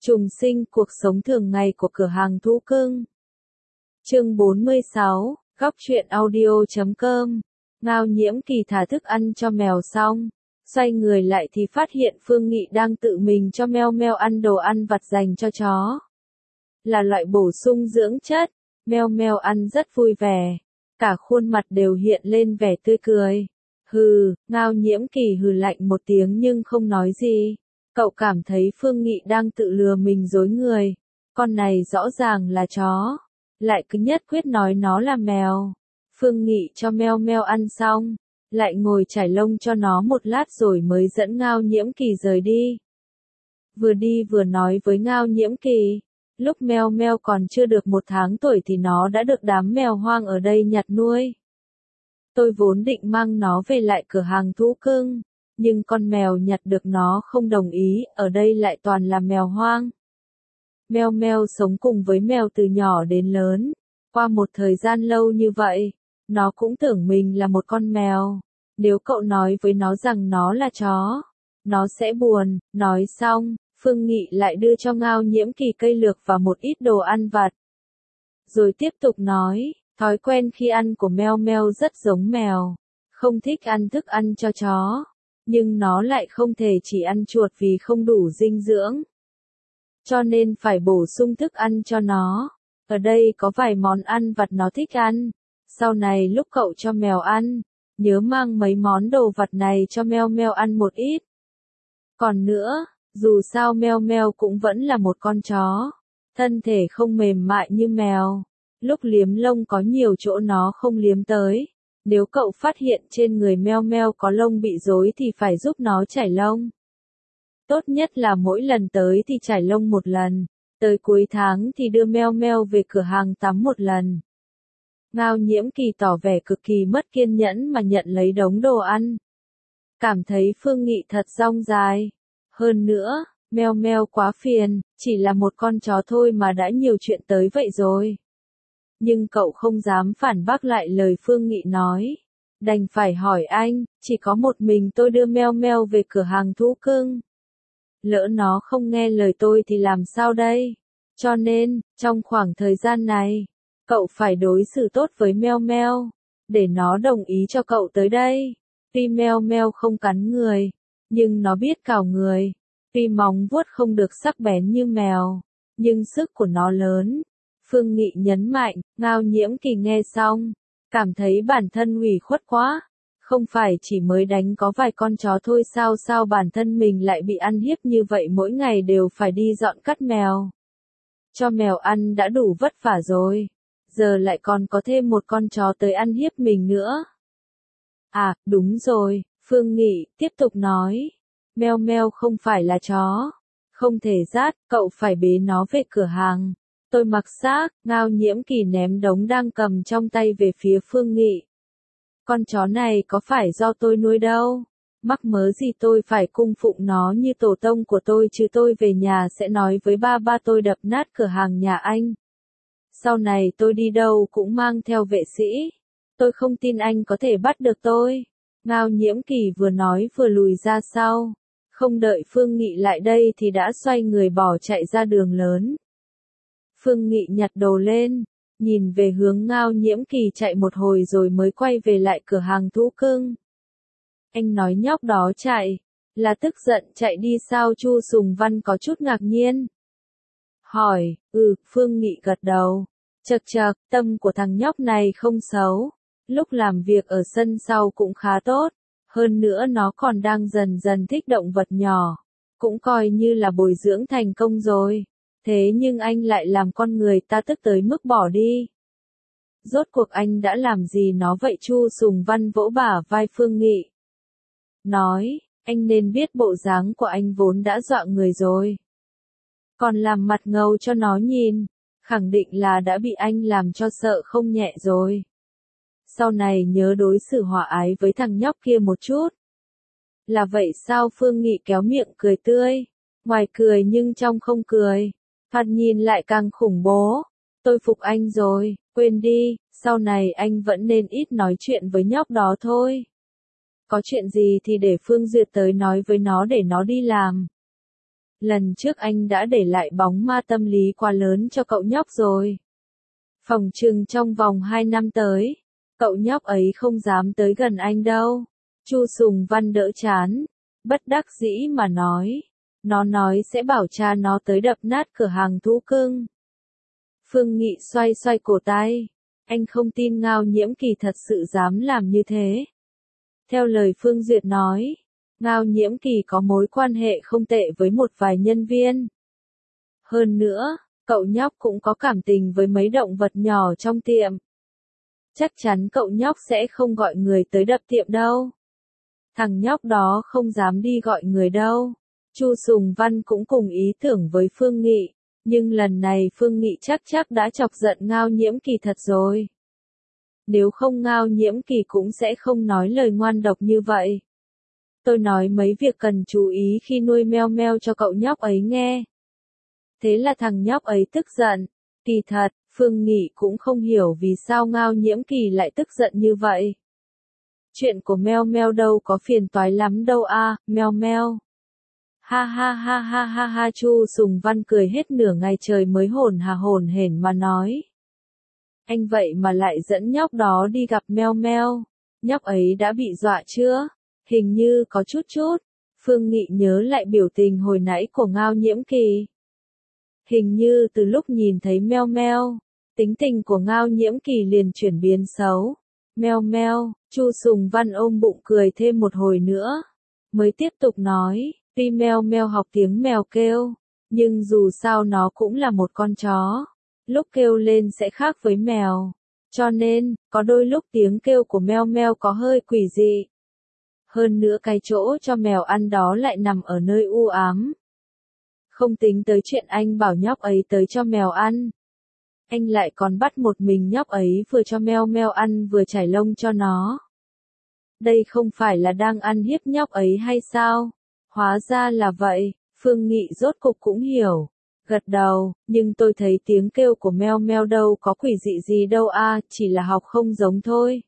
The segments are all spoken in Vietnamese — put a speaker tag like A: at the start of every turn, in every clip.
A: Trùng sinh cuộc sống thường ngày của cửa hàng thú cưng. Chương 46, góc truyện audio.com. Ngao Nhiễm Kỳ thả thức ăn cho mèo xong, xoay người lại thì phát hiện Phương Nghị đang tự mình cho meo meo ăn đồ ăn vặt dành cho chó. Là loại bổ sung dưỡng chất, meo meo ăn rất vui vẻ, cả khuôn mặt đều hiện lên vẻ tươi cười. Hừ, Ngao Nhiễm Kỳ hừ lạnh một tiếng nhưng không nói gì. Cậu cảm thấy Phương Nghị đang tự lừa mình dối người. Con này rõ ràng là chó, lại cứ nhất quyết nói nó là mèo. Phương Nghị cho meo meo ăn xong, lại ngồi chải lông cho nó một lát rồi mới dẫn Ngao Nhiễm Kỳ rời đi. Vừa đi vừa nói với Ngao Nhiễm Kỳ, lúc meo meo còn chưa được 1 tháng tuổi thì nó đã được đám mèo hoang ở đây nhặt nuôi. Tôi vốn định mang nó về lại cửa hàng thú cưng, nhưng con mèo nhặt được nó không đồng ý, ở đây lại toàn là mèo hoang. Meo meo sống cùng với mèo từ nhỏ đến lớn, qua một thời gian lâu như vậy, nó cũng tưởng mình là một con mèo. Nếu cậu nói với nó rằng nó là chó, nó sẽ buồn. Nói xong, Phương Nghị lại đưa cho Ngao Nhiễm Kỳ cây lược và một ít đồ ăn vặt. Rồi tiếp tục nói, thói quen khi ăn của meo meo rất giống mèo, không thích ăn thức ăn cho chó. Nhưng nó lại không thể chỉ ăn chuột vì không đủ dinh dưỡng. Cho nên phải bổ sung thức ăn cho nó. Ở đây có vài món ăn vặt nó thích ăn. Sau này lúc cậu cho mèo ăn, nhớ mang mấy món đồ vặt này cho meo meo ăn một ít. Còn nữa, dù sao meo meo cũng vẫn là một con chó. Thân thể không mềm mại như mèo. Lúc liếm lông có nhiều chỗ nó không liếm tới. Nếu cậu phát hiện trên người meo meo có lông bị rối thì phải giúp nó chải lông. Tốt nhất là mỗi lần tới thì chải lông 1 lần, tới cuối tháng thì đưa meo meo về cửa hàng tắm 1 lần. Ngao Nhiễm Kỳ tỏ vẻ cực kỳ mất kiên nhẫn mà nhận lấy đống đồ ăn. Cảm thấy Phương Nghị thật dong dài. Hơn nữa, meo meo quá phiền, chỉ là một con chó thôi mà đã nhiều chuyện tới vậy rồi. Nhưng cậu không dám phản bác lại lời Phương Nghị nói. Đành phải hỏi anh, chỉ có một mình tôi đưa meo meo về cửa hàng thú cưng. Lỡ nó không nghe lời tôi thì làm sao đây? Cho nên, trong khoảng thời gian này, cậu phải đối xử tốt với meo meo, để nó đồng ý cho cậu tới đây. Tuy meo meo không cắn người, nhưng nó biết cào người. Tuy móng vuốt không được sắc bén như mèo, nhưng sức của nó lớn. Phương Nghị nhấn mạnh. Ngao Nhiễm Kỳ nghe xong, cảm thấy bản thân ủy khuất quá. Không phải chỉ mới đánh có vài con chó thôi sao bản thân mình lại bị ăn hiếp như vậy, mỗi ngày đều phải đi dọn cắt mèo. Cho mèo ăn đã đủ vất vả rồi, giờ lại còn có thêm một con chó tới ăn hiếp mình nữa. À, đúng rồi, Phương Nghị tiếp tục nói, meo meo không phải là chó, không thể dắt, cậu phải bế nó về cửa hàng. Tôi mặc xác. Ngao Nhiễm Kỳ ném đống đang cầm trong tay về phía Phương Nghị. Con chó này có phải do tôi nuôi đâu. Mắc mớ gì tôi phải cung phụng nó như tổ tông của tôi chứ, tôi về nhà sẽ nói với ba tôi đập nát cửa hàng nhà anh. Sau này tôi đi đâu cũng mang theo vệ sĩ. Tôi không tin anh có thể bắt được tôi. Ngao Nhiễm Kỳ vừa nói vừa lùi ra sau. Không đợi Phương Nghị lại đây thì đã xoay người bỏ chạy ra đường lớn. Phương Nghị nhặt đồ lên, nhìn về hướng Ngao Nhiễm Kỳ chạy một hồi rồi mới quay về lại cửa hàng thú cưng. Anh nói nhóc đó chạy, là tức giận chạy đi sao? Chu Sùng Văn có chút ngạc nhiên. Hỏi, Phương Nghị gật đầu. Chậc chậc, tâm của thằng nhóc này không xấu. Lúc làm việc ở sân sau cũng khá tốt. Hơn nữa nó còn đang dần dần thích động vật nhỏ. Cũng coi như là bồi dưỡng thành công rồi. Thế nhưng anh lại làm con người ta tức tới mức bỏ đi. Rốt cuộc anh đã làm gì nó vậy? Chu Sùng Văn vỗ bả vai Phương Nghị. Nói, anh nên biết bộ dáng của anh vốn đã dọa người rồi. Còn làm mặt ngầu cho nó nhìn, khẳng định là đã bị anh làm cho sợ không nhẹ rồi. Sau này nhớ đối xử hòa ái với thằng nhóc kia một chút. Là vậy sao? Phương Nghị kéo miệng cười tươi, ngoài cười nhưng trong không cười. Thoạt nhìn lại càng khủng bố. Tôi phục anh rồi, quên đi, sau này anh vẫn nên ít nói chuyện với nhóc đó thôi. Có chuyện gì thì để Phương Duyệt tới nói với nó để nó đi làm. Lần trước anh đã để lại bóng ma tâm lý quá lớn cho cậu nhóc rồi. Phỏng chừng trong vòng 2 năm tới, cậu nhóc ấy không dám tới gần anh đâu. Chu Sùng Văn đỡ chán, bất đắc dĩ mà nói. Nó nói sẽ bảo cha nó tới đập nát cửa hàng thú cưng. Phương Nghị xoay xoay cổ tay. Anh không tin Ngao Nhiễm Kỳ thật sự dám làm như thế. Theo lời Phương Duyệt nói, Ngao Nhiễm Kỳ có mối quan hệ không tệ với một vài nhân viên. Hơn nữa, cậu nhóc cũng có cảm tình với mấy động vật nhỏ trong tiệm. Chắc chắn cậu nhóc sẽ không gọi người tới đập tiệm đâu. Thằng nhóc đó không dám đi gọi người đâu. Chu Sùng Văn cũng cùng ý tưởng với Phương Nghị, nhưng lần này Phương Nghị chắc đã chọc giận Ngao Nhiễm Kỳ thật rồi. Nếu không Ngao Nhiễm Kỳ cũng sẽ không nói lời ngoan độc như vậy. Tôi nói mấy việc cần chú ý khi nuôi meo meo cho cậu nhóc ấy nghe. Thế là thằng nhóc ấy tức giận. Kỳ thật, Phương Nghị cũng không hiểu vì sao Ngao Nhiễm Kỳ lại tức giận như vậy. Chuyện của meo meo đâu có phiền toái lắm đâu à, meo meo. Ha ha ha ha ha ha, Chu Sùng Văn cười hết nửa ngày trời mới hổn hển mà nói. Anh vậy mà lại dẫn nhóc đó đi gặp meo meo. Nhóc ấy đã bị dọa chưa? Hình như có chút. Phương Nghị nhớ lại biểu tình hồi nãy của Ngao Nhiễm Kỳ. Hình như từ lúc nhìn thấy meo meo, tính tình của Ngao Nhiễm Kỳ liền chuyển biến xấu. Meo meo, Chu Sùng Văn ôm bụng cười thêm một hồi nữa. Mới tiếp tục nói, tuy meo meo học tiếng mèo kêu, nhưng dù sao nó cũng là một con chó. Lúc kêu lên sẽ khác với mèo. Cho nên, có đôi lúc tiếng kêu của meo meo có hơi quỷ dị. Hơn nữa cái chỗ cho mèo ăn đó lại nằm ở nơi u ám. Không tính tới chuyện anh bảo nhóc ấy tới cho mèo ăn. Anh lại còn bắt một mình nhóc ấy vừa cho meo meo ăn vừa chải lông cho nó. Đây không phải là đang ăn hiếp nhóc ấy hay sao? Hóa ra là vậy, Phương Nghị rốt cục cũng hiểu. Gật đầu, nhưng tôi thấy tiếng kêu của meo meo đâu có quỷ dị gì đâu à, chỉ là học không giống thôi.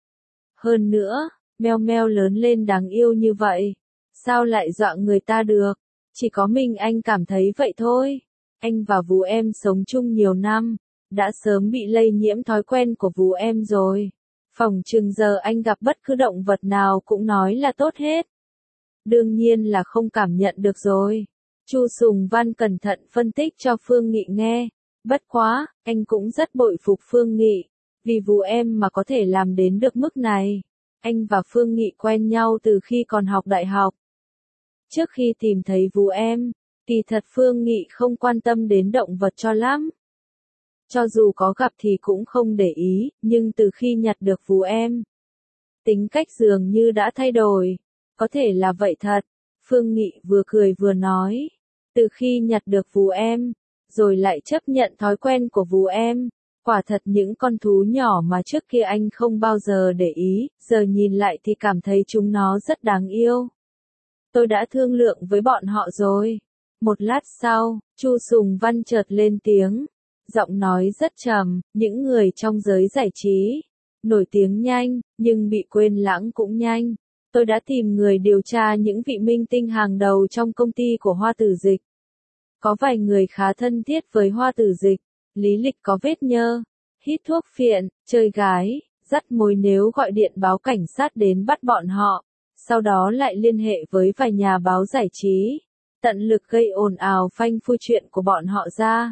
A: Hơn nữa, meo meo lớn lên đáng yêu như vậy, sao lại dọa người ta được? Chỉ có mình anh cảm thấy vậy thôi. Anh và Vú Em sống chung nhiều năm, đã sớm bị lây nhiễm thói quen của Vú Em rồi. Phỏng chừng giờ anh gặp bất cứ động vật nào cũng nói là tốt hết. Đương nhiên là không cảm nhận được rồi. Chu Sùng Văn cẩn thận phân tích cho Phương Nghị nghe. Bất quá, anh cũng rất bội phục Phương Nghị, vì Vú Em mà có thể làm đến được mức này. Anh và Phương Nghị quen nhau từ khi còn học đại học. Trước khi tìm thấy Vú Em, kỳ thật Phương Nghị không quan tâm đến động vật cho lắm. Cho dù có gặp thì cũng không để ý, nhưng từ khi nhặt được Vú Em, tính cách dường như đã thay đổi. Có thể là vậy thật. Phương Nghị vừa cười vừa nói. Từ khi nhặt được Vú Em, rồi lại chấp nhận thói quen của Vú Em. Quả thật những con thú nhỏ mà trước kia anh không bao giờ để ý, giờ nhìn lại thì cảm thấy chúng nó rất đáng yêu. Tôi đã thương lượng với bọn họ rồi. Một lát sau, Chu Sùng Văn chợt lên tiếng. Giọng nói rất trầm, những người trong giới giải trí. Nổi tiếng nhanh, nhưng bị quên lãng cũng nhanh. Tôi đã tìm người điều tra những vị minh tinh hàng đầu trong công ty của Hoa Tử Dịch. Có vài người khá thân thiết với Hoa Tử Dịch. Lý lịch có vết nhơ, hít thuốc phiện, chơi gái, dắt mối nếu gọi điện báo cảnh sát đến bắt bọn họ. Sau đó lại liên hệ với vài nhà báo giải trí. Tận lực gây ồn ào phanh phui chuyện của bọn họ ra.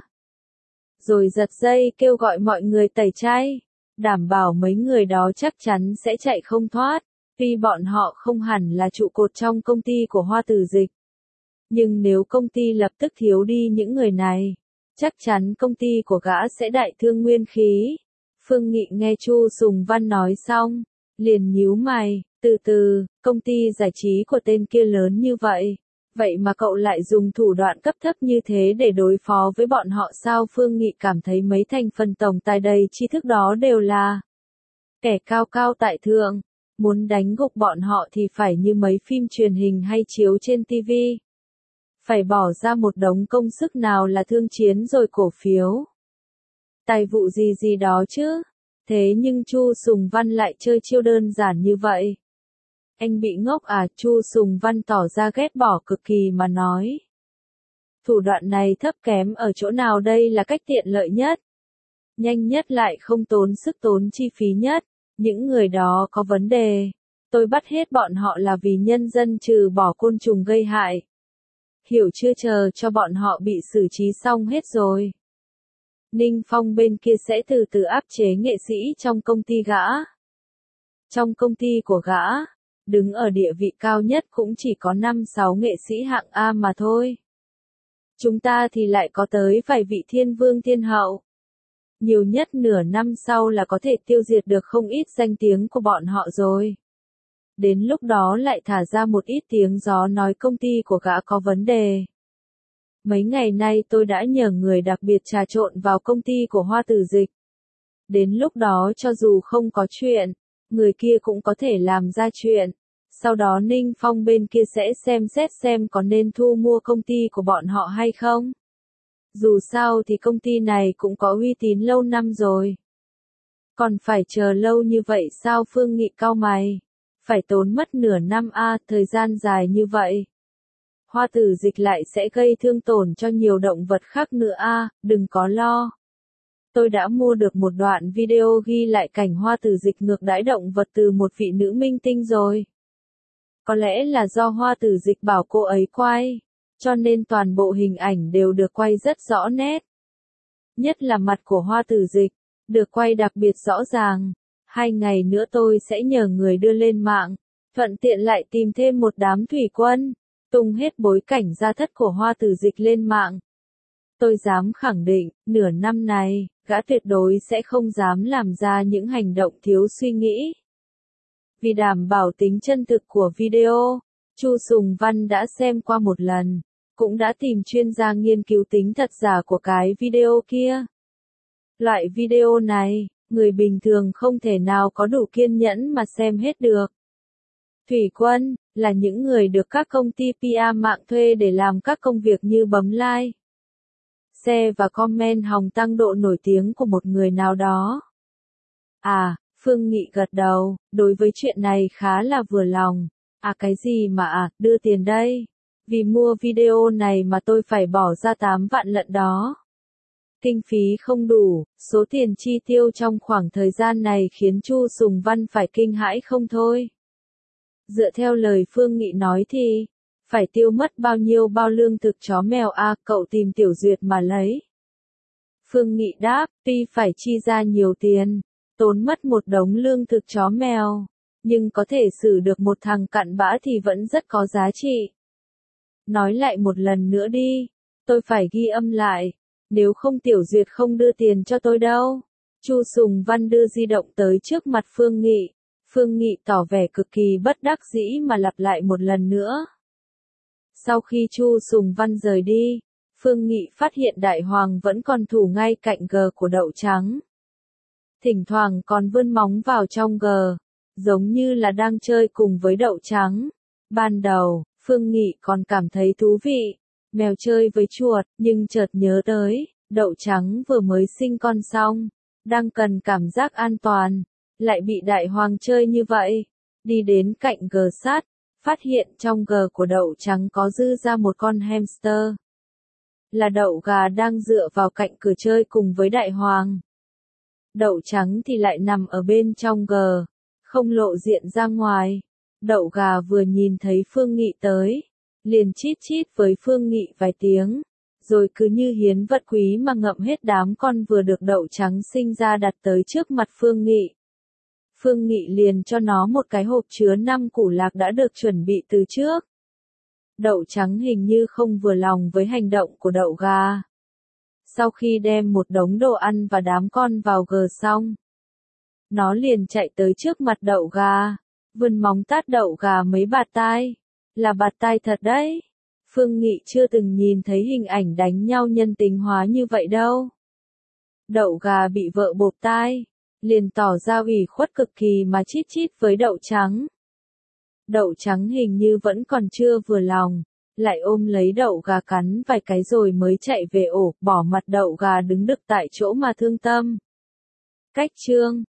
A: Rồi giật dây kêu gọi mọi người tẩy chay. Đảm bảo mấy người đó chắc chắn sẽ chạy không thoát. Tuy bọn họ không hẳn là trụ cột trong công ty của Hoa Tử Dịch. Nhưng nếu công ty lập tức thiếu đi những người này, chắc chắn công ty của gã sẽ đại thương nguyên khí. Phương Nghị nghe Chu Sùng Văn nói xong, liền nhíu mày, từ từ, công ty giải trí của tên kia lớn như vậy. Vậy mà cậu lại dùng thủ đoạn cấp thấp như thế để đối phó với bọn họ sao? Phương Nghị cảm thấy mấy thành phần tổng tài đầy tri thức đó đều là kẻ cao cao tại thượng. Muốn đánh gục bọn họ thì phải như mấy phim truyền hình hay chiếu trên TV. Phải bỏ ra một đống công sức nào là thương chiến rồi cổ phiếu. Tài vụ gì đó chứ. Thế nhưng Chu Sùng Văn lại chơi chiêu đơn giản như vậy. Anh bị ngốc à? Chu Sùng Văn tỏ ra ghét bỏ cực kỳ mà nói. Thủ đoạn này thấp kém ở chỗ nào? Đây là cách tiện lợi nhất, nhanh nhất lại không tốn sức tốn chi phí nhất. Những người đó có vấn đề, tôi bắt hết bọn họ là vì nhân dân trừ bỏ côn trùng gây hại. Hiểu chưa? Chờ cho bọn họ bị xử trí xong hết rồi, Ninh Phong bên kia sẽ từ từ áp chế nghệ sĩ trong công ty gã. Trong công ty của gã, đứng ở địa vị cao nhất cũng chỉ có 5-6 nghệ sĩ hạng A mà thôi. Chúng ta thì lại có tới vài vị thiên vương thiên hậu. Nhiều nhất nửa năm sau là có thể tiêu diệt được không ít danh tiếng của bọn họ rồi. Đến lúc đó lại thả ra một ít tiếng gió nói công ty của gã có vấn đề. Mấy ngày nay tôi đã nhờ người đặc biệt trà trộn vào công ty của Hoa Tử Dịch. Đến lúc đó cho dù không có chuyện, người kia cũng có thể làm ra chuyện. Sau đó Ninh Phong bên kia sẽ xem xét xem có nên thu mua công ty của bọn họ hay không. Dù sao thì công ty này cũng có uy tín lâu năm rồi. Còn phải chờ lâu như vậy sao? Phương Nghị cau mày. Phải tốn mất nửa năm thời gian dài như vậy. Hoa Tử Dịch lại sẽ gây thương tổn cho nhiều động vật khác nữa đừng có lo. Tôi đã mua được một đoạn video ghi lại cảnh Hoa Tử Dịch ngược đãi động vật từ một vị nữ minh tinh rồi. Có lẽ là do Hoa Tử Dịch bảo cô ấy quay, cho nên toàn bộ hình ảnh đều được quay rất rõ nét. Nhất là mặt của Hoa Tử Dịch, được quay đặc biệt rõ ràng. 2 ngày nữa tôi sẽ nhờ người đưa lên mạng, thuận tiện lại tìm thêm một đám thủy quân, tung hết bối cảnh gia thất của Hoa Tử Dịch lên mạng. Tôi dám khẳng định, nửa năm này, gã tuyệt đối sẽ không dám làm ra những hành động thiếu suy nghĩ. Vì đảm bảo tính chân thực của video, Chu Sùng Văn đã xem qua một lần, cũng đã tìm chuyên gia nghiên cứu tính thật giả của cái video kia. Loại video này, người bình thường không thể nào có đủ kiên nhẫn mà xem hết được. Thủy quân, là những người được các công ty PR mạng thuê để làm các công việc như bấm like, share và comment hòng tăng độ nổi tiếng của một người nào đó. Phương Nghị gật đầu, đối với chuyện này khá là vừa lòng. Cái gì mà đưa tiền đây? Vì mua video này mà tôi phải bỏ ra 8 vạn lận đó. Kinh phí không đủ, số tiền chi tiêu trong khoảng thời gian này khiến Chu Sùng Văn phải kinh hãi không thôi. Dựa theo lời Phương Nghị nói thì, phải tiêu mất bao nhiêu bao lương thực chó mèo cậu tìm Tiểu Duyệt mà lấy. Phương Nghị đáp, tuy phải chi ra nhiều tiền, tốn mất một đống lương thực chó mèo, nhưng có thể xử được một thằng cặn bã thì vẫn rất có giá trị. Nói lại một lần nữa đi, tôi phải ghi âm lại, nếu không Tiểu Duyệt không đưa tiền cho tôi đâu. Chu Sùng Văn đưa di động tới trước mặt Phương Nghị. Phương Nghị tỏ vẻ cực kỳ bất đắc dĩ mà lặp lại một lần nữa. Sau khi Chu Sùng Văn rời đi, Phương Nghị phát hiện Đại Hoàng vẫn còn thủ ngay cạnh G của đậu trắng. Thỉnh thoảng còn vươn móng vào trong G, giống như là đang chơi cùng với đậu trắng. Ban đầu, Phương Nghị còn cảm thấy thú vị, mèo chơi với chuột, nhưng chợt nhớ tới, đậu trắng vừa mới sinh con xong, đang cần cảm giác an toàn, lại bị Đại Hoàng chơi như vậy. Đi đến cạnh G sát, phát hiện trong G của đậu trắng có dư ra một con hamster. Là đậu gà đang dựa vào cạnh cửa chơi cùng với Đại Hoàng. Đậu trắng thì lại nằm ở bên trong G, không lộ diện ra ngoài. Đậu gà vừa nhìn thấy Phương Nghị tới, liền chít chít với Phương Nghị vài tiếng, rồi cứ như hiến vật quý mà ngậm hết đám con vừa được đậu trắng sinh ra đặt tới trước mặt Phương Nghị. Phương Nghị liền cho nó một cái hộp chứa 5 củ lạc đã được chuẩn bị từ trước. Đậu trắng hình như không vừa lòng với hành động của đậu gà. Sau khi đem một đống đồ ăn và đám con vào G xong, nó liền chạy tới trước mặt đậu gà, vươn móng tát đậu gà mấy bạt tai. Là bạt tai thật đấy. Phương Nghị chưa từng nhìn thấy hình ảnh đánh nhau nhân tính hóa như vậy đâu. Đậu gà bị vợ bộp tai, liền tỏ ra ủy khuất cực kỳ mà chít chít với đậu trắng. Đậu trắng hình như vẫn còn chưa vừa lòng, lại ôm lấy đậu gà cắn vài cái rồi mới chạy về ổ, bỏ mặt đậu gà đứng đực tại chỗ mà thương tâm. Cách chương